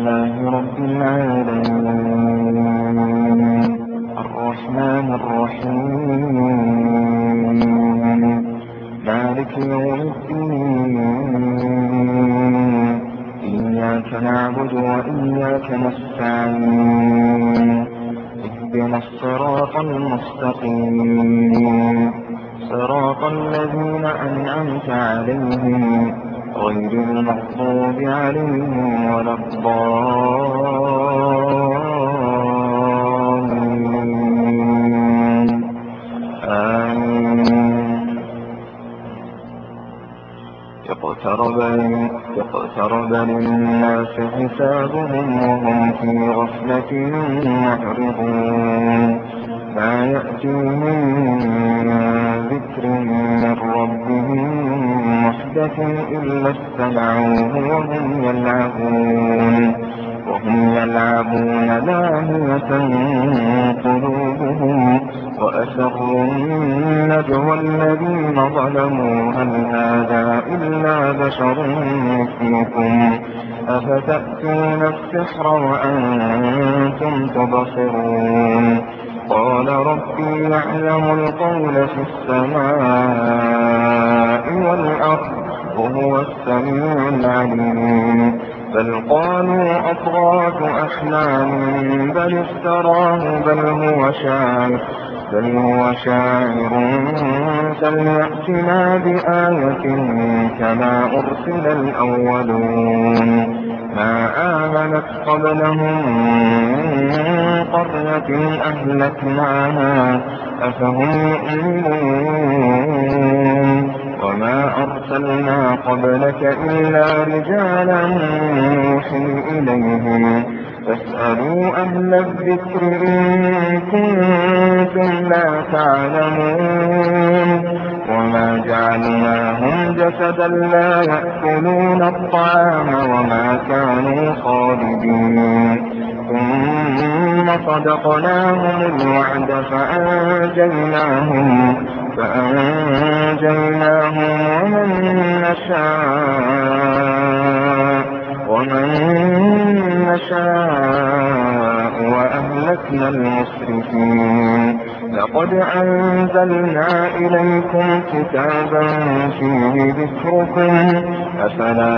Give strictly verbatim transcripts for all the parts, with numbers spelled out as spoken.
لله رب العالمين الرحمن الرحيم مالك يوم الدين إياك نعبد وإياك نستعين اهدنا الصراط المستقيم صراط الذين أنعمت عليهم غير المغضوب عليهم ولا الضالين آمين. اقترب اقترب للناس حسابهم وهم في غفلة معرضون ما يأتيهم من ذكر من ربهم محدث إلا استمعوه وهم يلعبون وهم يلعبون لاهية قلوبهم وأسروا النجوى الذين ظلموا هل هذا إلا بشر مثلكم أفتأتون السحر وأنتم تبصرون قال ربي يعلم القول في السماء والأرض وهو السميع العليم بل قالوا أضغاث أحلام بل افتراه بل هو شاعر بل هو شاعر فليأتنا بآية كما أرسل الأولون ما آمنت قبلهم قرية أهلكناها أفهم يؤمنون وما أرسلنا قبلك إلا رجالا نوحي إليهم فاسألوا أهل الذكر إن كنتم لا تعلمون وما جعلناهم جسدا لا يأكلون الطعام وما كانوا خالدين ثم صدقناهم الوعد فأنجيناهم فأنجيناهم ومن نشاء ومن نشاء وأهلكنا المسرفين لقد أنزلنا إليكم كتابا فيه ذكركم أفلا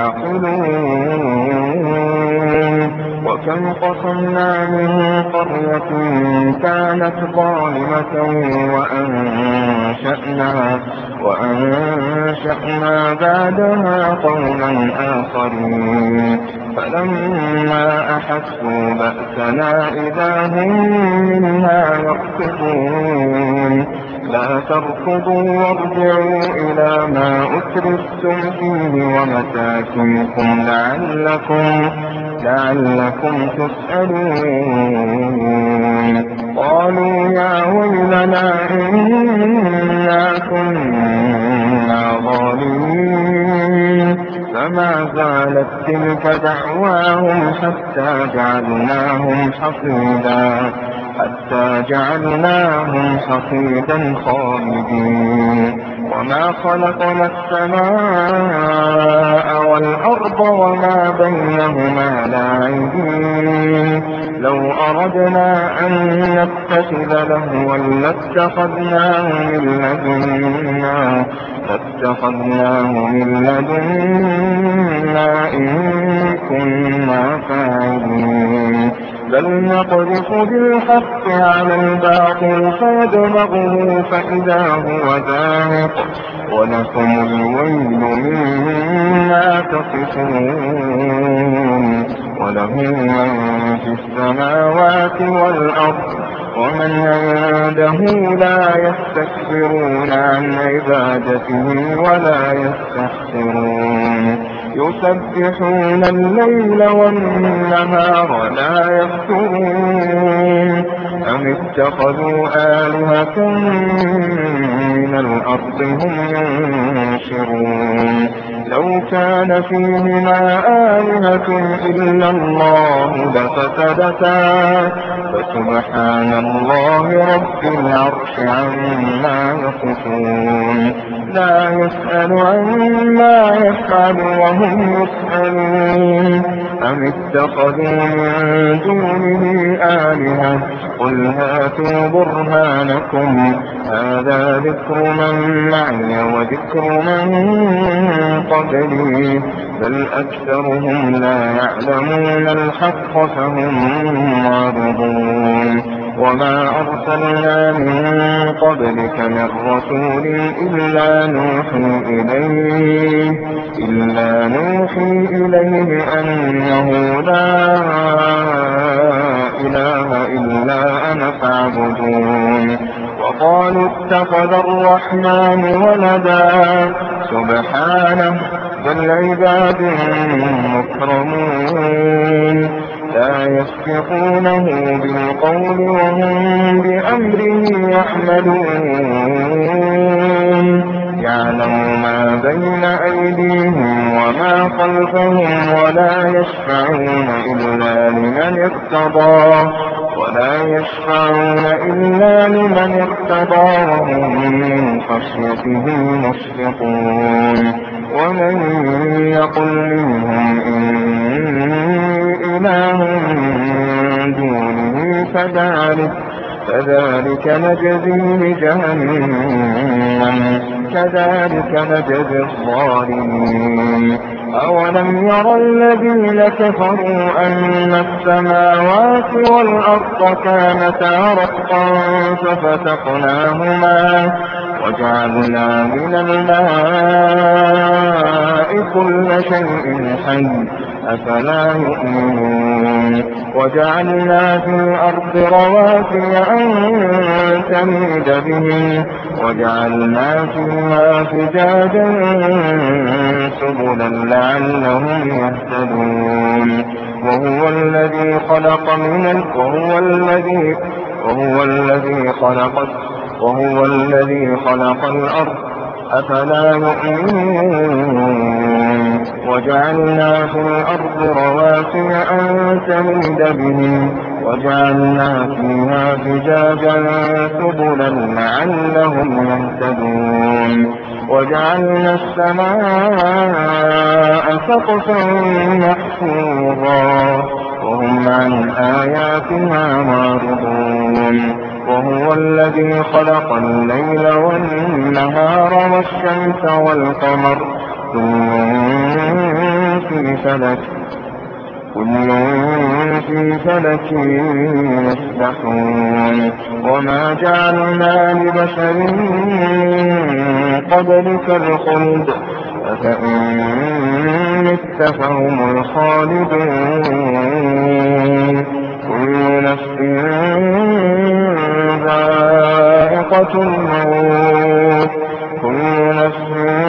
تعقلون وكم قصمنا من قرية كانت ظالمة وأنشأنا وأنشأنا بعدها قوما آخرين فلما أحسوا بأسنا إذا هم منها يركضون لا تركضوا وارجعوا إلى ما أترفتم فيه ومساكنكم لعلكم لعلكم تسألون قالوا يا ويلنا إنا كنا ظالمين فما زالت تلك دعواهم حتى جعلناهم حصيدا حتى جعلناهم حصيدا خالدين وما خلقنا السماء والأرض وما بينهما لاعبين لو أردنا أن نتخذ لهوا لاتخذناه من لدنا لاتخذناه من لدنا إن كنا فاعلين بل نقذف بالحق على الباطل فيدمغه فإذا هو زاهق ولكم الويل مما تصفون وله من في السماوات والأرض ومن عنده لا يستكبرون عن عبادته ولا يستحسرون يسبحون الليل والنهار لا يفترون أم اتخذوا آلهة من الأرض هم ينشرون لو كان فيهما آلهة إلا الله لفسدتا فسبحان الله رب العرش عما يصفون لا يسأل عما يفعل وهم هم يسألون أم اتخذوا من دونه آلهة قل هاتوا برهانكم هذا ذكر من معي وذكر من قبلي بل أكثرهم لا يعلمون الحق فهم معرضون وما أرسلنا من قبلك من رسول إلا نوحي إليه إلا نوحي إليه أنه لا إله إلا أنا فاعبدون وقالوا اتخذ الرحمن ولدا سبحانه بل عباد مكرمون لا يسبقونه بالقول وهم بأمره يعملون يعلم ما بين أيديهم وما خلفهم ولا يشفعون إلا لمن ارتضى ولا يشفعون إلا لمن ارتضى وهم من خشيته مشفقون ومن يقل منهم إني إله من دونه فذلك فذلك نجزيه جهنم كذلك نجزي الظالمين أولم ير الذين كفروا أن السماوات والأرض كانتا رتقا ففتقناهما وجعلنا من الماء كل شيء حي أفلا يؤمنون وجعلنا في الأرض رواسي أن تميد بهم وجعلنا فيها فجاجا سبلا لعلهم يهتدون وهو الذي خلق من وهو الذي وهو الذي خلق وهو الذي خلق الأرض أفلا يؤمنون وجعلنا في الأرض رواسي أن تميد بهم وجعلنا فيها فجاجا سبلا لعلهم يهتدون وجعلنا السماء سقفا محفوظا وهم عن آياتها معرضون وهو الذي خلق الليل والنهار والشمس والقمر كل في فلك كل في فلك يسبحون وما جعلنا لبشر من قبلك الخلد أفإن مت فهم الخالدون كل نفس ذائقة الموت كل نفس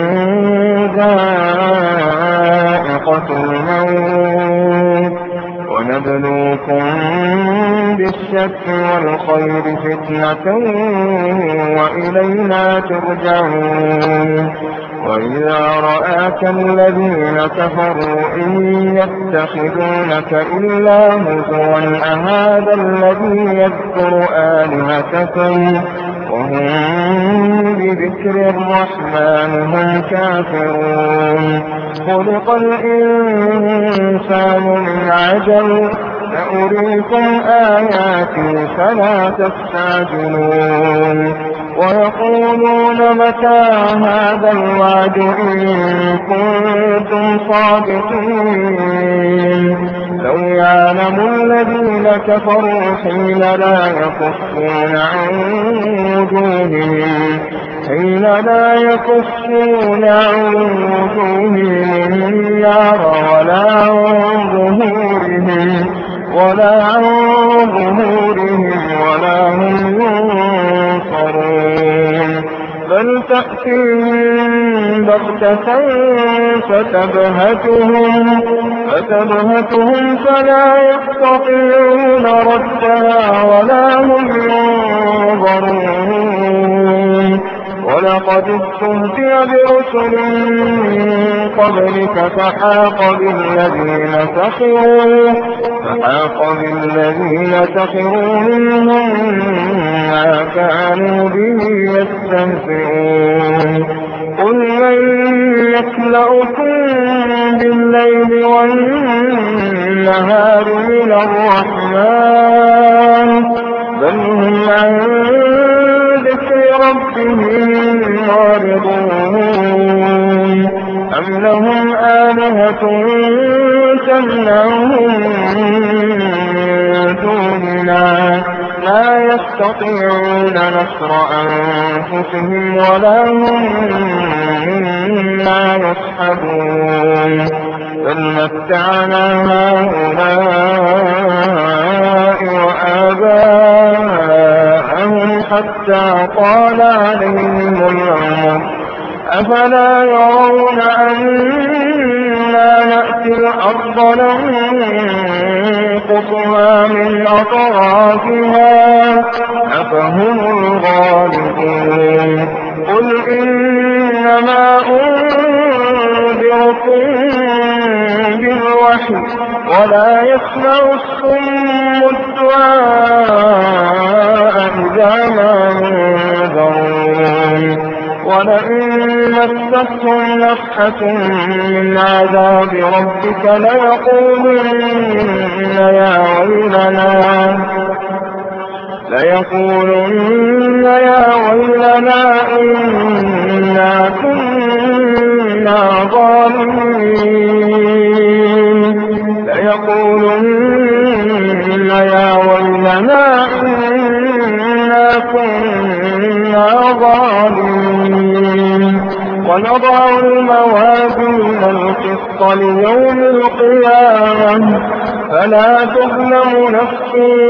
ذائقة الموت ونبلوكم بالشك والخير فتنة وإلينا ترجعون وإذا رآك الذين كفروا إن يتخذونك إلا هزوا أهذا الذي يذكر آلهتكم وهم بذكر الرحمن هم كافرون خلق الإنسان من عجل سأريكم آياتي فلا تستعجلون ويقولون متى هذا الوعد إن كنتم صادقين لو يعلم الذين كفروا حين لا يكفون عن وجوههم حين لا يكفون عن وجوههم النار ولا عن ظهورهم ولا عن ظهورهم ولا هم ينصرون بل تأتيهم بغتة فتبهتهم فتبهتهم فلا يستطيعون ردها ولا هم ينظرون ولقد استهزئ برسل من قبلك فحاق بالذين سخروا فحاق بالذين سخروا منهم ما كانوا به يستهزئون قل من يكلؤكم بالليل والنهار من الرحمن بل هم عن ذكر ربهم معرضون أم لهم آلهة تمنعهم من دوننا لا يستطيعون نصر أنفسهم ولا هم منا يصحبون بل متعنا هؤلاء وآباءهم حتى طال عليهم العمر أفلا يرون أنا نأتي الأرض ننقصها من أطرافها أفهم الغالبون قل إنما أنذركم بالوحي ولا يسمع الصم الدعاء إذا ما ينذرون ولئن مستهم نفحة من عذاب ربك ليقولن يا ويلنا ليقولن يا ويلنا إنا كنا ظالمين ليقولن يا ويلنا إنا كنا ظالمين ونضع الموازين القسط ليوم القيامة فلا تظلم نفس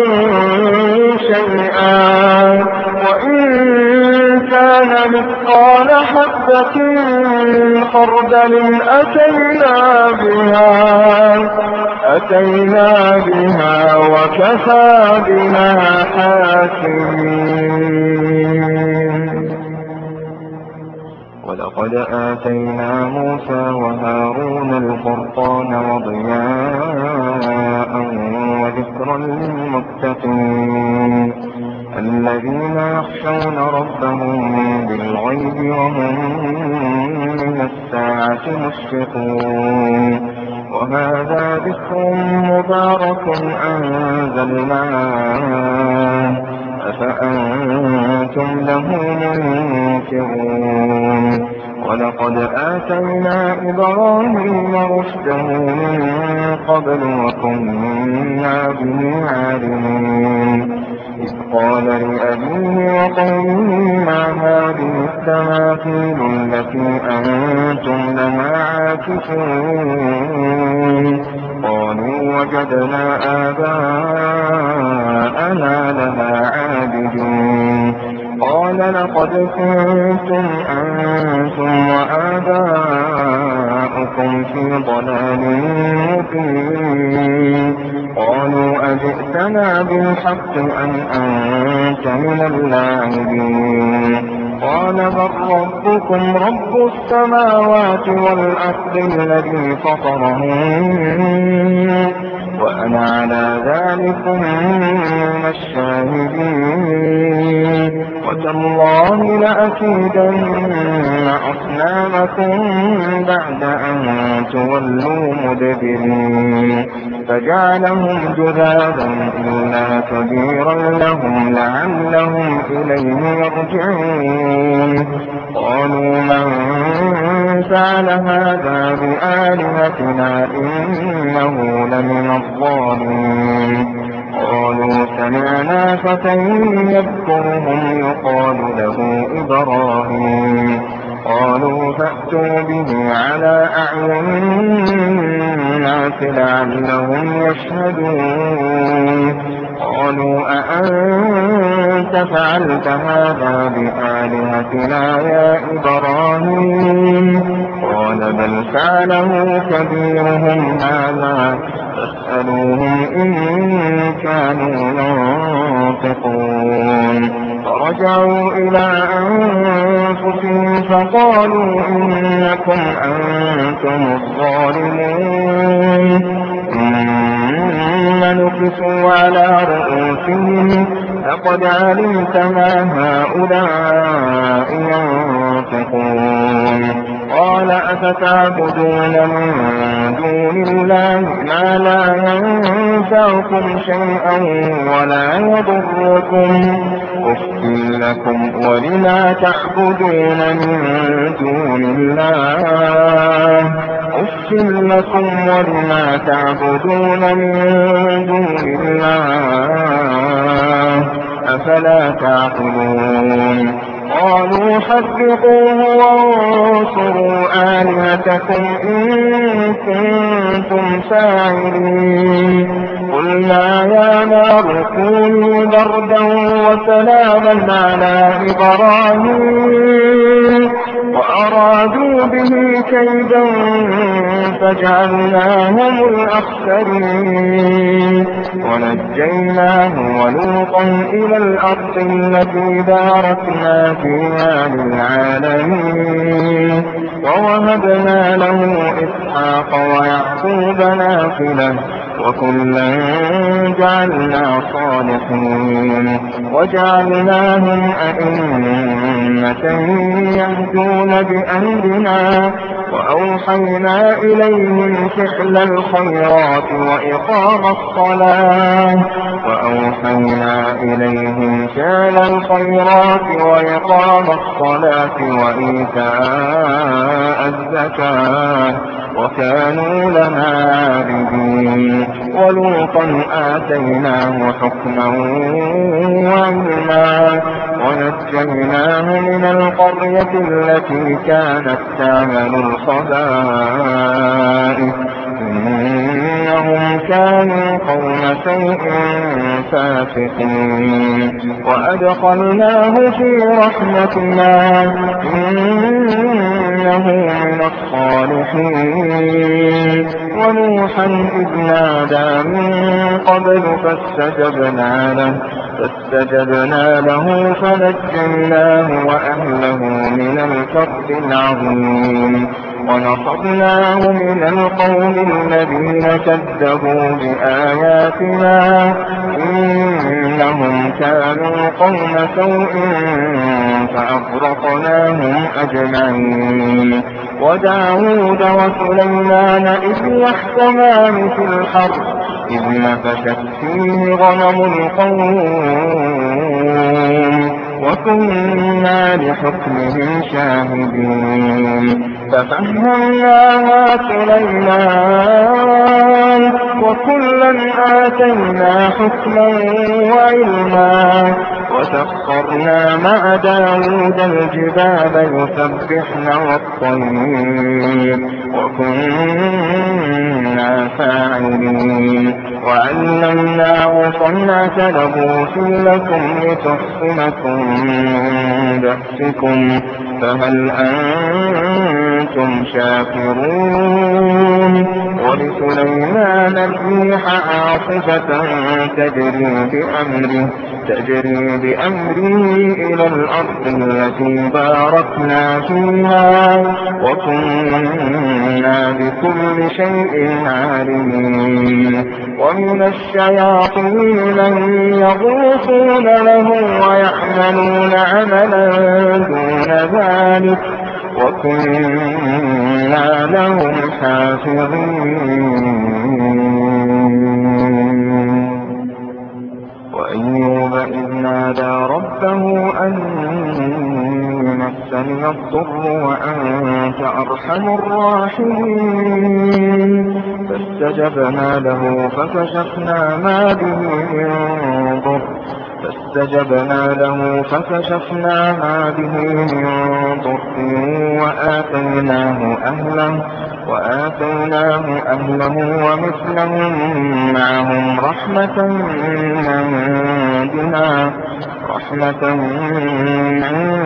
شيئا وإن كان مثقال حبة من خردل أتينا بها أتينا بها وكفى بنا حاكمين ولقد آتينا موسى وهارون الفرقان وضياء وذكرا للمتقين الذين يخشون ربهم بالغيب وهم من الساعة مشفقون وهذا ذكر مبارك أنزلناه أفأنتم له منكرون ولقد آتينا إبراهيم رشده من قبل وكنا به عالمين إذ قال لأبيه وقومه ما هذه التماثيل التي أنتم لها عاكفون قالوا وجدنا آباءنا لها عابدين قال لقد كنتم أنتم وآباؤكم في ضلال مبين قالوا أجئتنا بالحق أم أنت من اللاعبين قال بل ربكم رب السماوات والأرض الذي فطرهن وأنا على ذلك من الشاهدين وتالله لأكيدن أصنامكم بعد أن تولوا مدبرين فجعلهم جذاذا إلا كبيرا لهم لعلهم إليه يرجعون قالوا من فعل هذا بآلهتنا إنه لمن الظالمين قالوا سمعنا فتى يذكرهم يقال له إبراهيم قالوا فأتوا به على أعين الناس لعلهم يشهدون قالوا أأنت فعلت هذا بآلهتنا يا إبراهيم قال بل فعله كبيرهم هذا فاسألوهم إن كانوا ينطقون فرجعوا إلى أنفسهم فقالوا إنكم أنتم الظالمون ثم نكسوا على رؤوسهم لقد علمت ما هؤلاء ينطقون قال أفتعبدون من دون الله ما لا ينفعكم شيئا ولا يضركم أفٍ لكم ولما تعبدون من دون الله أفٍ لكم ولما تعبدون من دون الله أفلا تعقلون قالوا حرقوه وانصروا آلهتكم إن كنتم فاعلين قلنا يا نار كوني بردا وسلاما على إبراهيم وأرادوا به كيدا فجعلناهم الأخسرين ونجيناه ولوطا إلى الأرض التي باركنا فيها للعالمين ووهبنا له إسحاق ويعقوب نافلة وكلا جعلنا صالحين وجعلناهم أئمة يهدون بأمرنا وأوحينا إليهم فعل الخيرات وإقام الصلاة وأوحينا إليهم فعل الخيرات وإقام الصلاة وإيتاء الزكاة وكانوا لنا عابدين ولوطا آتيناه حكما وعلما ونجيناه من القرية التي كانت تعمل الخبائث إنهم كانوا قوم سوء فاسقين وأدخلناه في رحمتنا إنه من الصالحين ونوحا إذ نادى من قبل فاستجبنا له فاستجبنا له فنجيناه وأهله من الكرب العظيم ونصرناه من القوم الذين كذبوا بآياتنا إنهم كانوا قوم سوء فأغرقناهم أجمعين وداود وسليمان إذ يحكمان في الحرب إذ نفشت فيه غنم القوم وكنا لحكمهم شاهدين ففهمناها سليمان وكلا آتينا حكما وعلما وسخرنا مع داود الجبال يسبحن والطير وكنا فاعلين وعلمناه صنعة لبوس لكم لتحصنكم من بأسكم فهل أنتم شاكرون ولسليمان الريح عاصفة تجري بأمره تجري بأمره إلى الأرض التي باركنا فيها وكنا بكل شيء عالمين ومن الشياطين من يغوصون له ويعملون عملا دون ذلك وكنا لهم حافظين وأيوب إذ نادى ربه أني مسني الضر وأنت أرحم الراحمين فاستجبنا له فكشفنا ما به من ضر فاستجبنا له فكشفنا ما به من ضر وآتيناه أهله وآتيناه أهله ومثلهم معهم رحمة من عندنا رحمة من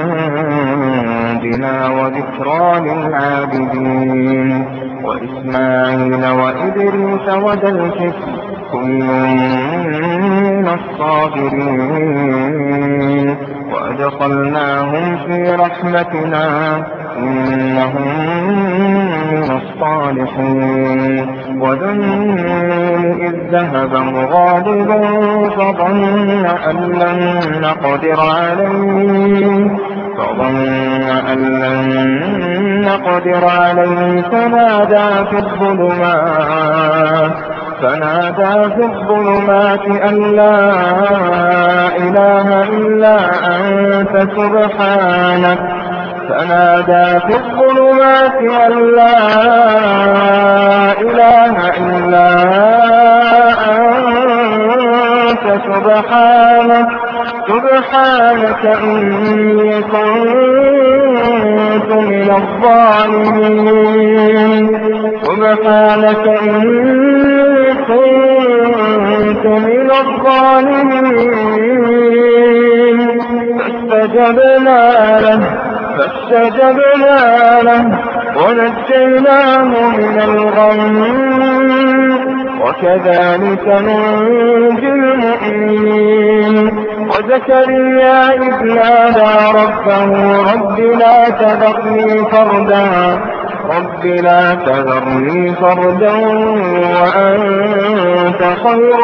عندنا وذكرى للعابدين وإسماعيل وإدريس وذا الكفل كل من الصابرين وأدخلناهم في رحمتنا إنهم من الصالحين. وذا النون إذ ذهب مغاضبا فظن أن لن نقدر عليه فظن أن لن نقدر عليه فنادى في الظلمات فنادى في الظلمات أن لا إله إلا أنت سبحانك فنادى في الظلمات أن لا إله إلا أنت سبحانك سبحانك إني كنت من الظالمين سبحانك إني كنت من الظالمين فاستجبنا له فاستجبنا له ونجيناه من الغم وكذلك ننجي المؤمنين. وزكريا إذ نادى ربه رب لا تذرني فردا رب لا تذرني فردا وأنت خير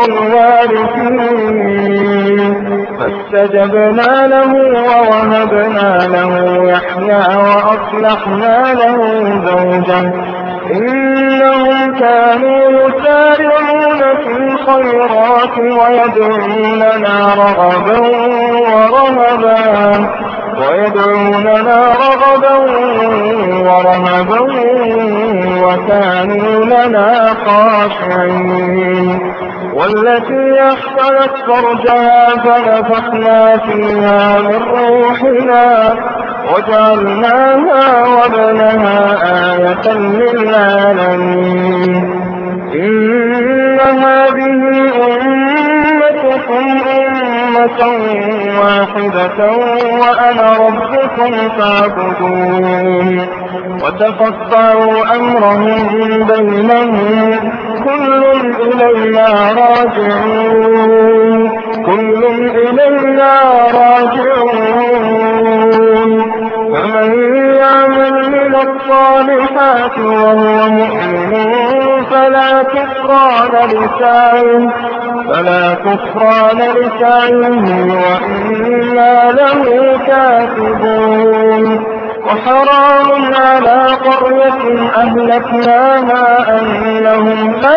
الوارثين فاستجبنا له ووهبنا له يحيى وأصلحنا له زوجه إنهم كانوا يسارعون في الخيرات ويدعوننا رغبا ورهبا ويدعوننا رغبا ورهبا وكانوا لنا خاشعين. والتي أحصنت فرجها فنفخنا فيها من روحنا وجعلناها وابنها آية للعالمين. إن هذه أمتكم أمة واحدة وأنا ربكم فاعبدون. وتقطعوا أمرهم بينهم كل إلينا راجعون كل إلينا راجعون. فمن يعمل من الصالحات وهو مؤمن فلا كفران لسعيه فلا كفران لسعيه وإنا له كاتبون. وحرام على قرية أهلكناها أنهم لا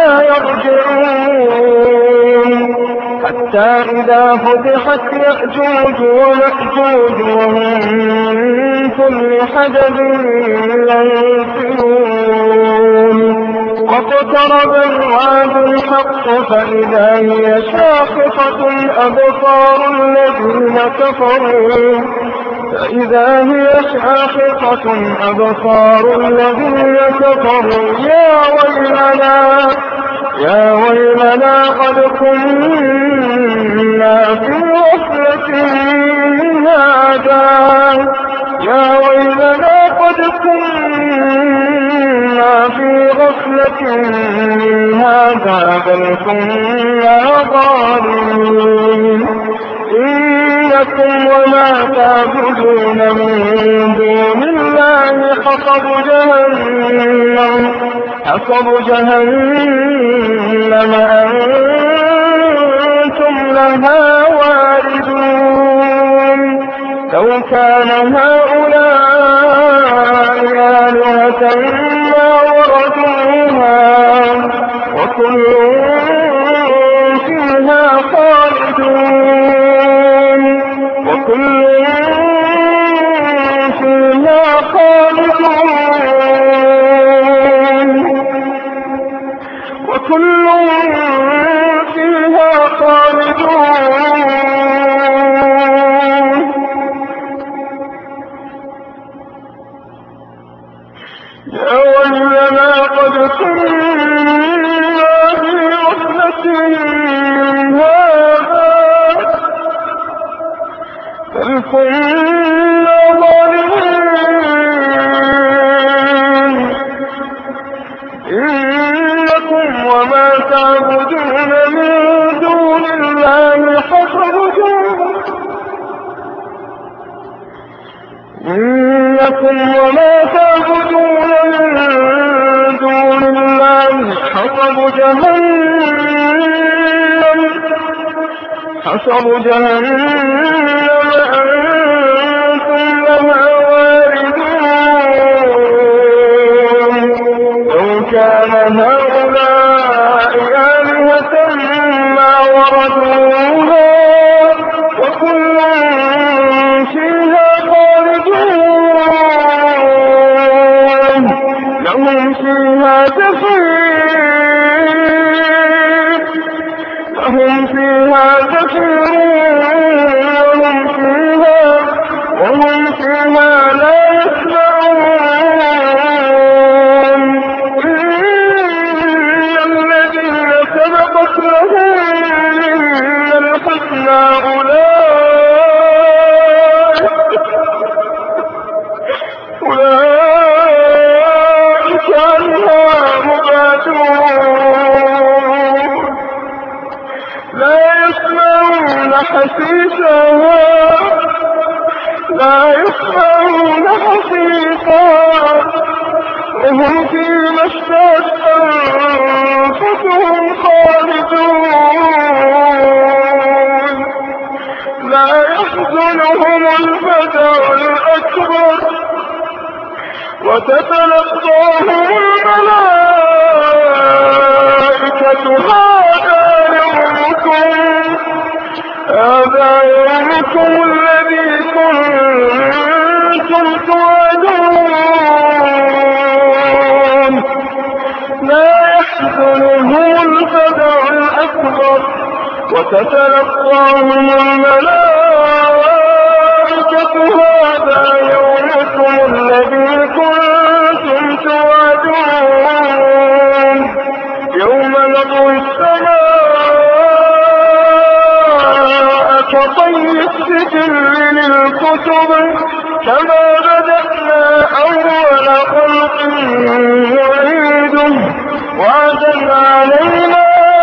يرجعون حتى إذا فتحت يأجوج ومأجوج وهم من كل حدب ينسلون. واقترب الوعد الحق فإذا هي شاخصة أبصار الذين كفروا فإذا هي شاخصة أبصار الذين كفروا يا ويلنا يا ويلنا قد كنا في غفلة من هذا يا ويلنا قد كنا في غفلة من هذا بل كنا ظالمين. إنكم وما تعبدون من دون الله حصب جهنم حصب جهنم أنتم لها واردون. لو كان هؤلاء آلهة ما وردوها وكل فيها خالدون وكل فيها خالدون وكل فيها خالدون. يا ويلنا قد كنا في غفلة من هذا بل كنا ظالمين. إنكم وما تعبدون من دون الله حصب جهنم آلهتكم وما تعبدون من دون الله حصب جهنم حصب جهنم أنتم لها واردون لو كان هؤلاء آلهة ما وردوها وكل فيها خالدون لهم فيها زفير لهم فيها زفير وهم فيها وهم فيها لا يسمعون إن الذين سبقت لهم من الحسنى أولئك عنها مبعدون لا يسمعون حسيسها لا يسمعون حسيسها وهم فيما اشتهت أنفسهم خالدون لا يحزنهم الفزع الأكبر وتتلقاهم الملائكة هذا يومكم هذا يومكم الذي كنتم توعدون لا يحزنهم الفزع الأكبر وتتلقاهم الملائكة هذا يومكم الذي كنتم توعدون يوم نطوي السماء كطي السجل للكتب كما بدأنا أول خلق نعيده وعدا علينا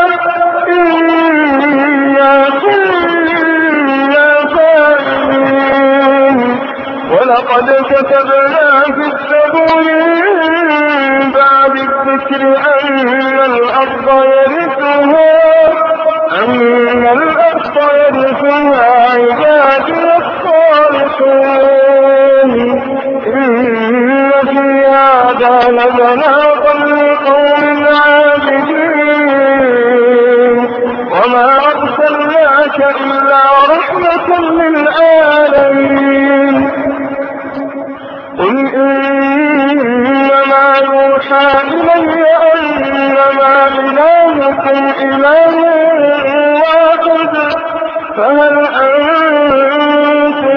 إنا كنا فاعلين ولقد كتبنا في الزبور من بعد الذكر أن الأرض يرثها أن الأرض يرثها عبادي الصالحون إن في هذا لبلاغا لقوم عابدين وما أرسلناك إلا رحمة للعالمين قل إنما يوحى إلي أنما إلهكم إله واحد فهل أنتم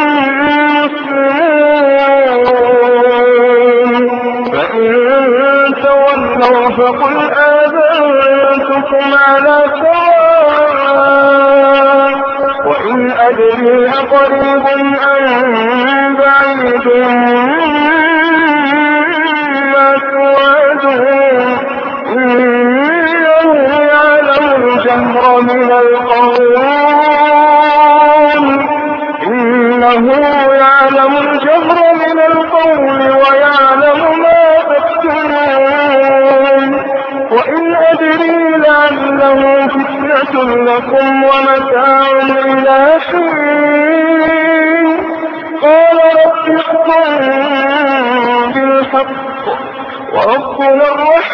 مسلمون فإن تولوا فقل آذنتكم على سواء وإن أدري أقريب أم بعيد ما توعدون إنه يعلم الجهر من القول إنه يعلم الجهر من القول ويعلم ما تكتمون وإن أدري لعله فتنة لكم ومتاع إلى حين قال رب احكم بالحق وربنا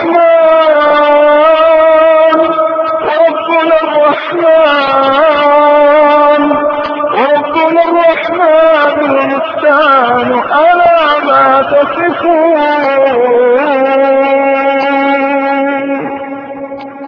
الرحمن وربنا الرحمن وربنا الرحمن المستعان على ما تصفون